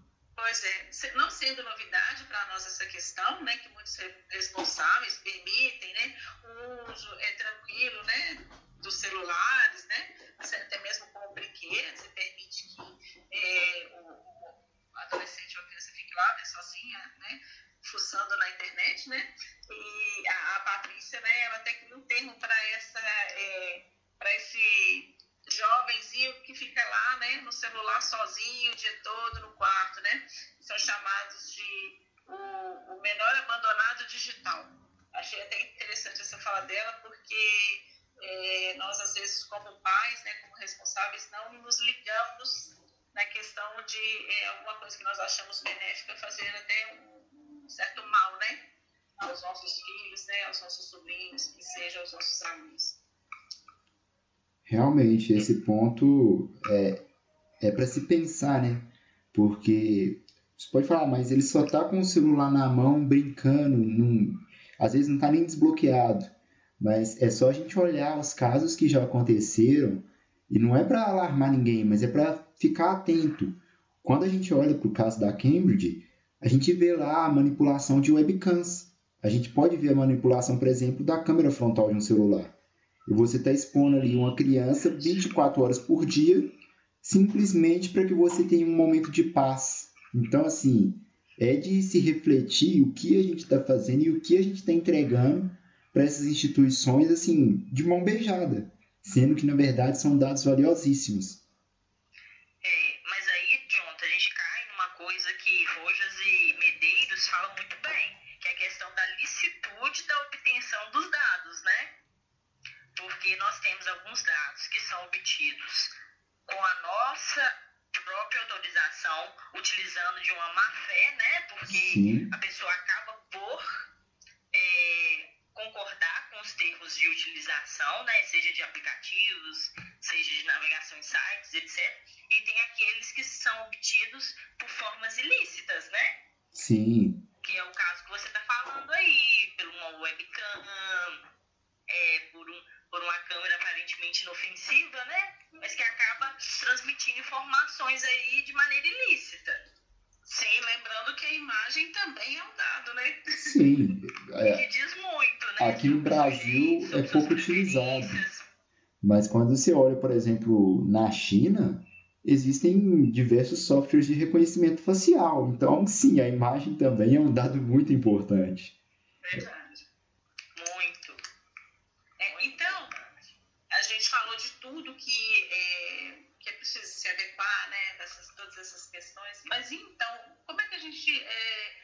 Pois é, não sendo novidade para nós essa questão, né, que muitos responsáveis permitem, né, o uso é tranquilo, né, dos celulares, né, até mesmo com o brinquedo, você permite que é, o, o adolescente ou a criança fique lá, né, sozinha, né, fuçando na internet, né, e a, a Patrícia, né, ela tem que um termo para essa, é, para esse jovenzinho que fica lá, né, no celular sozinho o dia todo no quarto, né, são chamados de o, o menor abandonado digital. Achei até interessante essa fala dela, porque é, nós às vezes como pais, né, como responsáveis, não nos ligamos na questão de é, alguma coisa que nós achamos benéfica fazer até um, um certo mal, né, aos nossos filhos, né, aos nossos sobrinhos, que sejam aos nossos amigos. Realmente, esse ponto é, é para se pensar, né? Porque você pode falar, mas ele só tá com o celular na mão, brincando, não, às vezes não tá nem desbloqueado. Mas é só a gente olhar os casos que já aconteceram, e não é para alarmar ninguém, mas é para ficar atento. Quando a gente olha para o caso da Cambridge, a gente vê lá a manipulação de webcams. A gente pode ver a manipulação, por exemplo, da câmera frontal de um celular. E você está expondo ali uma criança vinte e quatro horas por dia, simplesmente para que você tenha um momento de paz. Então, assim, é de se refletir o que a gente está fazendo e o que a gente está entregando para essas instituições, assim, de mão beijada, sendo que, na verdade, são dados valiosíssimos. É, mas aí, Jonathan, a gente cai numa coisa que Rojas e Medeiros falam muito bem, que é a questão da licitude da obtenção dos dados, né? Porque nós temos alguns dados que são obtidos com a nossa própria autorização, utilizando de uma má-fé, né? Porque Sim. a pessoa acaba por é, concordar com os termos de utilização, né? Seja de aplicativos, seja de navegação em sites, etcétera. E tem aqueles que são obtidos por formas ilícitas, né? Sim. Que é o caso que você está falando aí, por uma webcam, é, por um por uma câmera aparentemente inofensiva, né? Mas que acaba transmitindo informações aí de maneira ilícita. Sim, lembrando que a imagem também é um dado, né? Sim. É, que diz muito, né? aqui no Brasil é pouco utilizado. Mas quando você olha, por exemplo, na China, existem diversos softwares de reconhecimento facial. Então, sim, a imagem também é um dado muito importante. Verdade. A gente falou de tudo que é, que é preciso se adequar, né, dessas, todas essas questões, mas então, como é que a gente é,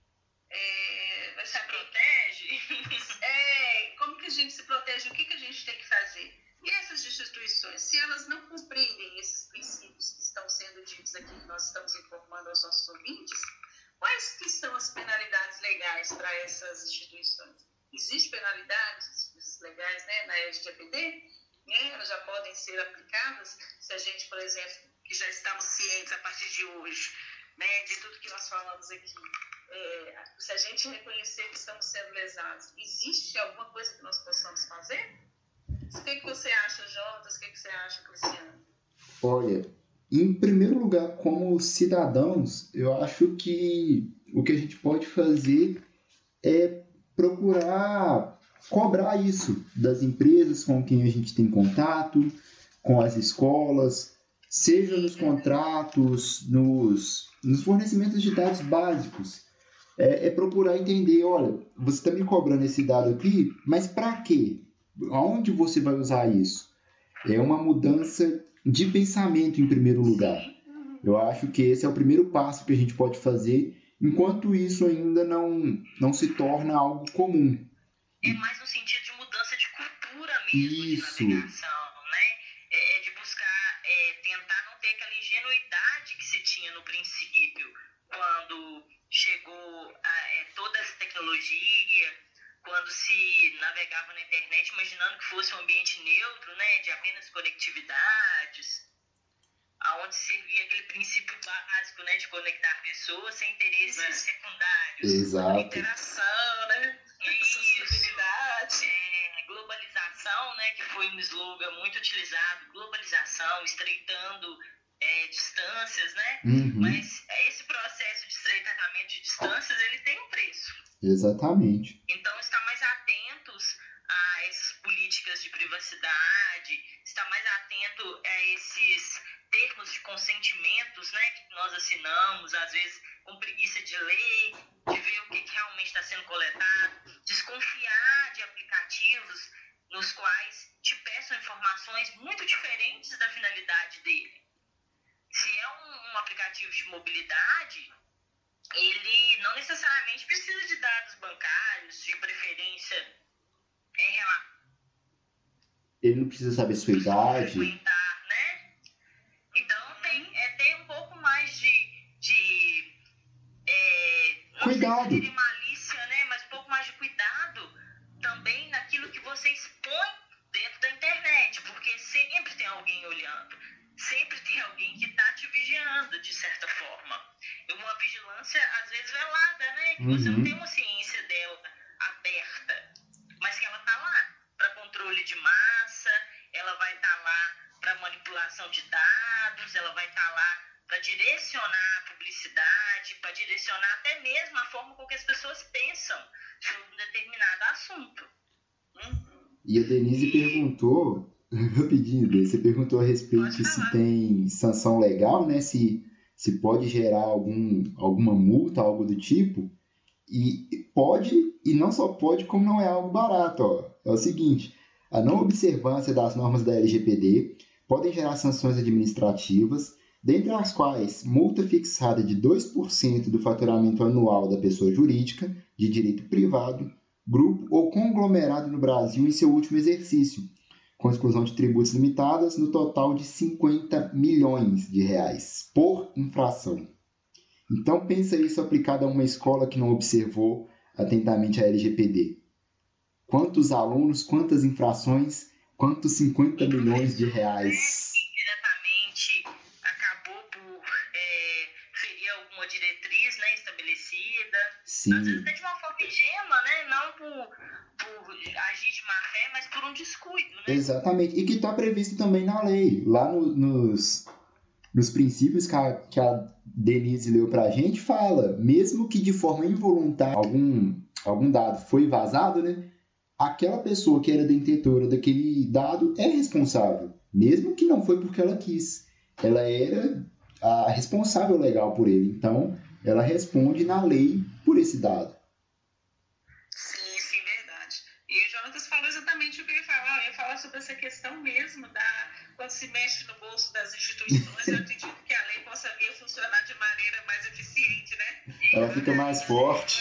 é, vai se protege? É, como que a gente se protege? O que, que a gente tem que fazer? E essas instituições, se elas não cumprirem esses princípios que estão sendo ditos aqui, que nós estamos informando aos nossos ouvintes, quais que são as penalidades legais para essas instituições? Existem penalidades legais, né, na L G P D? Né, elas já podem ser aplicadas se a gente, por exemplo, que já estamos cientes a partir de hoje, né, de tudo que nós falamos aqui, é, se a gente reconhecer que estamos sendo lesados, existe alguma coisa que nós possamos fazer? O que, que você acha, Jonas? O que, que você acha, Cristiano? Olha, em primeiro lugar, como cidadãos, eu acho que o que a gente pode fazer é procurar cobrar isso das empresas com quem a gente tem contato, com as escolas, seja nos contratos, nos, nos fornecimentos de dados básicos. É, é procurar entender, olha, você está me cobrando esse dado aqui, mas para quê? Aonde você vai usar isso? É uma mudança de pensamento em primeiro lugar. Eu acho que esse é o primeiro passo que a gente pode fazer, enquanto isso ainda não, não se torna algo comum. É mais no sentido de mudança de cultura mesmo, Isso. De navegação, né? É, é de buscar, é, tentar não ter aquela ingenuidade que se tinha no princípio, quando chegou a, é, toda essa tecnologia, quando se navegava na internet, imaginando que fosse um ambiente neutro, né? De apenas conectividades, aonde servia aquele princípio básico, né? De conectar pessoas sem interesses é. secundários. Exato. Interação, né? Isso, é, globalização, né, que foi um slogan muito utilizado, globalização, estreitando é, distâncias, né? Uhum. Mas esse processo de estreitamento de distâncias, ele tem um preço. Exatamente. Então, estar mais atentos a essas políticas de privacidade, estar mais atento a esses termos de consentimentos, né, que nós assinamos, às vezes com preguiça de ler, de ver o que, que realmente está sendo coletado, desconfiar de aplicativos nos quais te peçam informações muito diferentes da finalidade dele. Se é um, um aplicativo de mobilidade, ele não necessariamente precisa de dados bancários, de preferência em relação. Ele não precisa saber sua idade. Frequentar, né? Então tem, é ter um pouco mais de, de é, não cuidado. sei se seria malícia, né? Mas um pouco mais de cuidado também naquilo que você expõe dentro da internet, porque sempre tem alguém olhando, sempre tem alguém que está te vigiando de certa forma. Uma vigilância às vezes velada, né? Que uhum. você não tem uma ciência dela aberta, mas que ela está lá para controle de massa, ela vai estar tá lá para manipulação de dados, ela vai estar tá lá para direcionar a publicidade, para direcionar até mesmo a forma com que as pessoas pensam sobre um determinado assunto. Uhum. E a Denise e... perguntou, rapidinho, você perguntou a respeito se tem sanção legal, né? Se, se pode gerar algum, alguma multa, algo do tipo. E pode, e não só pode, como não é algo barato. Ó. É o seguinte, a não observância das normas da L G P D podem gerar sanções administrativas, dentre as quais multa fixada de dois por cento do faturamento anual da pessoa jurídica, de direito privado, grupo ou conglomerado no Brasil em seu último exercício, com exclusão de tributos limitadas no total de cinquenta milhões de reais por infração. Então, pensa isso aplicado a uma escola que não observou atentamente a L G P D. Quantos alunos, quantas infrações, quantos cinquenta milhões de reais? Diretamente acabou por é, ferir alguma diretriz, né, estabelecida. Sim. Às vezes até de uma forma ingênua, né? Não por, por agir de má fé, mas por um descuido, né? Exatamente. E que está previsto também na lei. Lá no, nos... nos princípios que a, que a Denise leu para a gente, fala, mesmo que de forma involuntária algum, algum dado foi vazado, né, aquela pessoa que era detentora daquele dado é responsável, mesmo que não foi porque ela quis. Ela era a responsável legal por ele, então ela responde na lei por esse dado. Sim, sim, verdade. E o Jonatas falou exatamente o que eu ia falar. Eu ia falar sobre essa questão mesmo da... quando se mexe no bolso das instituições, eu acredito que a lei possa vir a funcionar de maneira mais eficiente, né? Ela fica mais forte.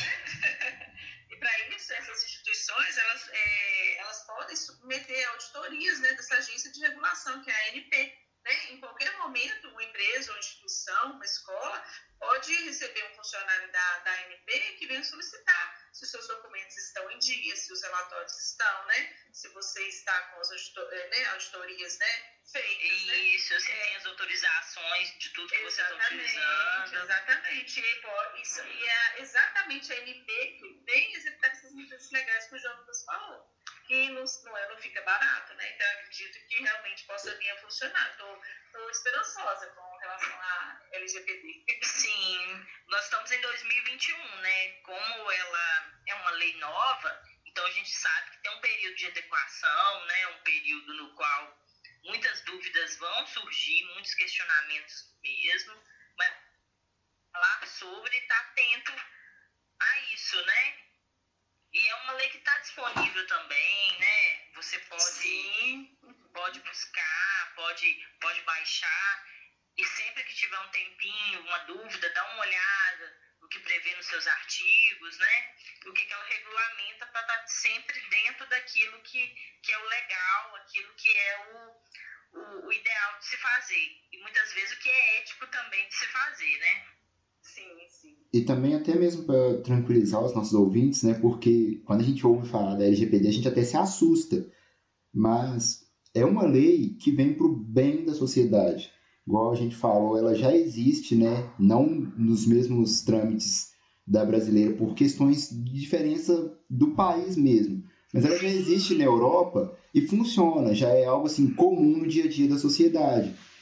E para isso, essas instituições, elas, é, elas podem submeter auditorias, né, dessa agência de regulação, que é a A N P. Né? Em qualquer momento, uma empresa, uma instituição, uma escola, pode receber um funcionário da, da A N P que venha solicitar se os seus documentos estão em dia, se os relatórios estão, né? Se você está com as auditor, né, auditorias, né, feitas. Isso, né? se é, tem as autorizações de tudo que você está utilizando. Exatamente. E, pô, isso, e é exatamente a A N P que vem executar essas medidas legais que o Jonatas falou. Que não, não, é, não fica barato, né? Então, eu acredito que realmente possa vir a funcionar. Estou esperançosa com relação à L G P D. Sim, nós estamos em dois mil e vinte e um, né? Como ela é uma lei nova, então a gente sabe que tem um período de adequação, né? Um período no qual muitas dúvidas vão surgir, muitos questionamentos mesmo, mas falar sobre e estar atento a isso, né? E é uma lei que está disponível também, né? Você pode, pode buscar, pode, pode baixar. E sempre que tiver um tempinho, uma dúvida, dá uma olhada no que prevê nos seus artigos, né? O que, que ela regulamenta para estar sempre dentro daquilo que, que é o legal, aquilo que é o, o, o ideal de se fazer. E muitas vezes o que é ético também de se fazer, né? Sim, sim. E também até mesmo para tranquilizar os nossos ouvintes, né? Porque quando a gente ouve falar da L G P D, a gente até se assusta. Mas é uma lei que vem para o bem da sociedade. Igual a gente falou, ela já existe, né? Não nos mesmos trâmites da brasileira, por questões de diferença do país mesmo. Mas ela já existe na Europa e funciona, já é algo assim comum no dia a dia da sociedade.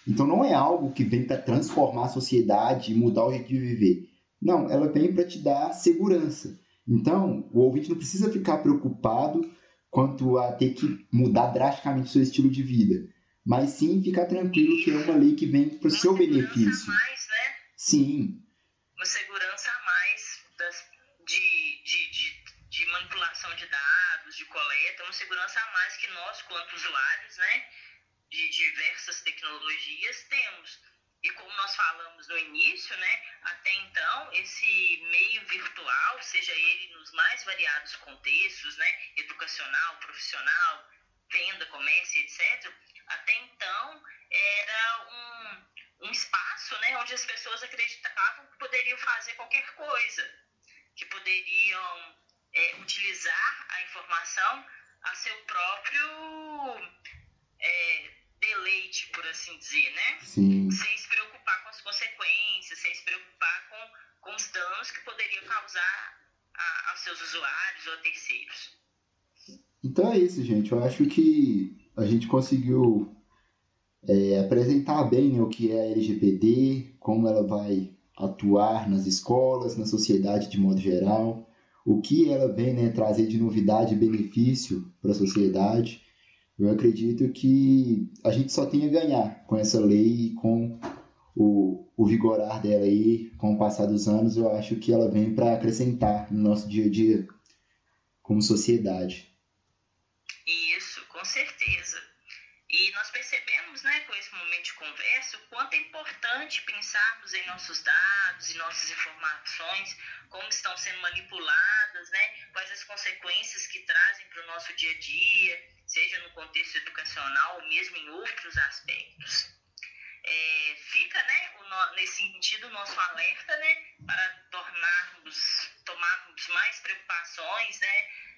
Então não é algo que vem para transformar a sociedade e mudar o jeito de viver. Não, ela vem para te dar segurança. Então, o ouvinte não precisa ficar preocupado quanto a ter que mudar drasticamente o seu estilo de vida, mas sim ficar tranquilo que é uma lei que vem para o seu benefício. Uma segurança a mais, né? Sim. Uma segurança a mais das, de, de, de, de manipulação de dados, de coleta, uma segurança a mais que nós, quanto usuários, né, de diversas tecnologias, temos. E como nós falamos no início, né, até então, esse meio virtual, seja ele nos mais variados contextos, né, educacional, profissional, venda, comércio, etcétera, até então era um, um espaço, né, onde as pessoas acreditavam que poderiam fazer qualquer coisa, que poderiam é, utilizar a informação a seu próprio é, deleite, por assim dizer, né? Sim. Sem se preocupar com as consequências, sem se preocupar com, com os danos que poderiam causar a, aos seus usuários ou a terceiros. Então é isso, gente. Eu acho que a gente conseguiu é, apresentar bem, né, o que é a L G P D, como ela vai atuar nas escolas, na sociedade de modo geral, o que ela vem, né, trazer de novidade e benefício para a sociedade. Eu acredito que a gente só tem a ganhar com essa lei e com o, o vigorar dela aí, com o passar dos anos. Eu acho que ela vem para acrescentar no nosso dia a dia como sociedade. Isso, com certeza. E nós percebemos, né, com esse momento de conversa, o quanto é importante pensarmos em nossos dados e nossas informações, como estão sendo manipuladas, né, quais as consequências que trazem para o nosso dia a dia, seja no contexto educacional ou mesmo em outros aspectos. É, fica, né, o no, nesse sentido, o nosso alerta, né, para tornarmos, tomarmos mais preocupações, né,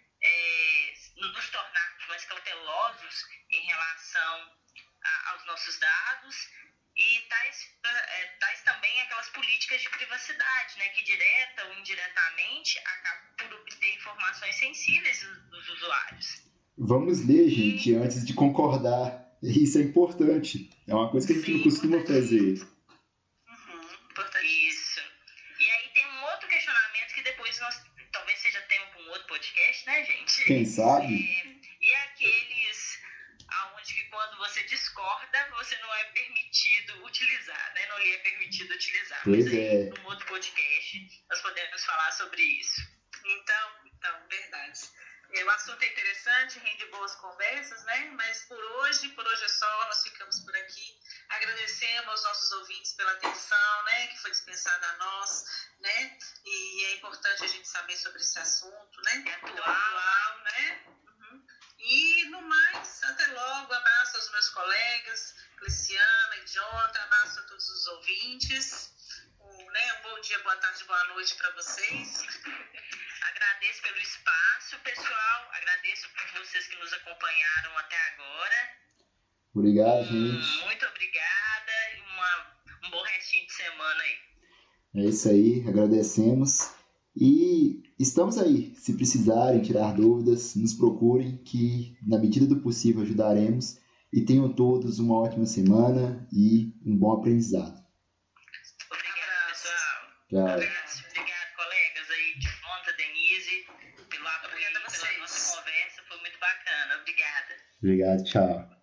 É, nos tornarmos mais cautelosos em relação a, aos nossos dados e tais, é, tais também aquelas políticas de privacidade, né, que direta ou indiretamente acabam por obter informações sensíveis dos, dos usuários. Vamos ler, gente, e... antes de concordar. Isso é importante. É uma coisa que a gente Sim, não costuma fazer. Uhum, isso. E aí tem um outro questionamento que depois nós talvez seja tema para um outro podcast, né, gente? Quem sabe? É, e é aqueles aonde que quando você discorda, você não é permitido utilizar, né? Não lhe é permitido utilizar. Pois Mas aí, é. num outro podcast, nós podemos falar sobre isso. Então, então, verdade. O assunto é interessante, rende boas conversas, né? Mas por hoje, por hoje é só, nós ficamos por aqui. Agradecemos aos nossos ouvintes pela atenção, né? Que foi dispensada a nós, né? E é importante a gente saber sobre esse assunto, né? É atual, atual, né? Uhum. E no mais, até logo. Abraço aos meus colegas, Cleciana e Jonathan, abraço a todos os ouvintes. Um, né, um bom dia, boa tarde, boa noite para vocês. Agradeço pelo espaço, pessoal. Agradeço por vocês que nos acompanharam até agora. Obrigado, hum, gente. Muito obrigada e uma, um bom restinho de semana aí. É isso aí, agradecemos. E estamos aí. Se precisarem tirar dúvidas, nos procurem, que na medida do possível ajudaremos. E tenham todos uma ótima semana e um bom aprendizado. Obrigado, pessoal. Tchau. Obrigado, obrigado, colegas aí, Jonathan, Denise, pelo apoio, pela nossa conversa. Foi muito bacana. Obrigada. Obrigado, tchau.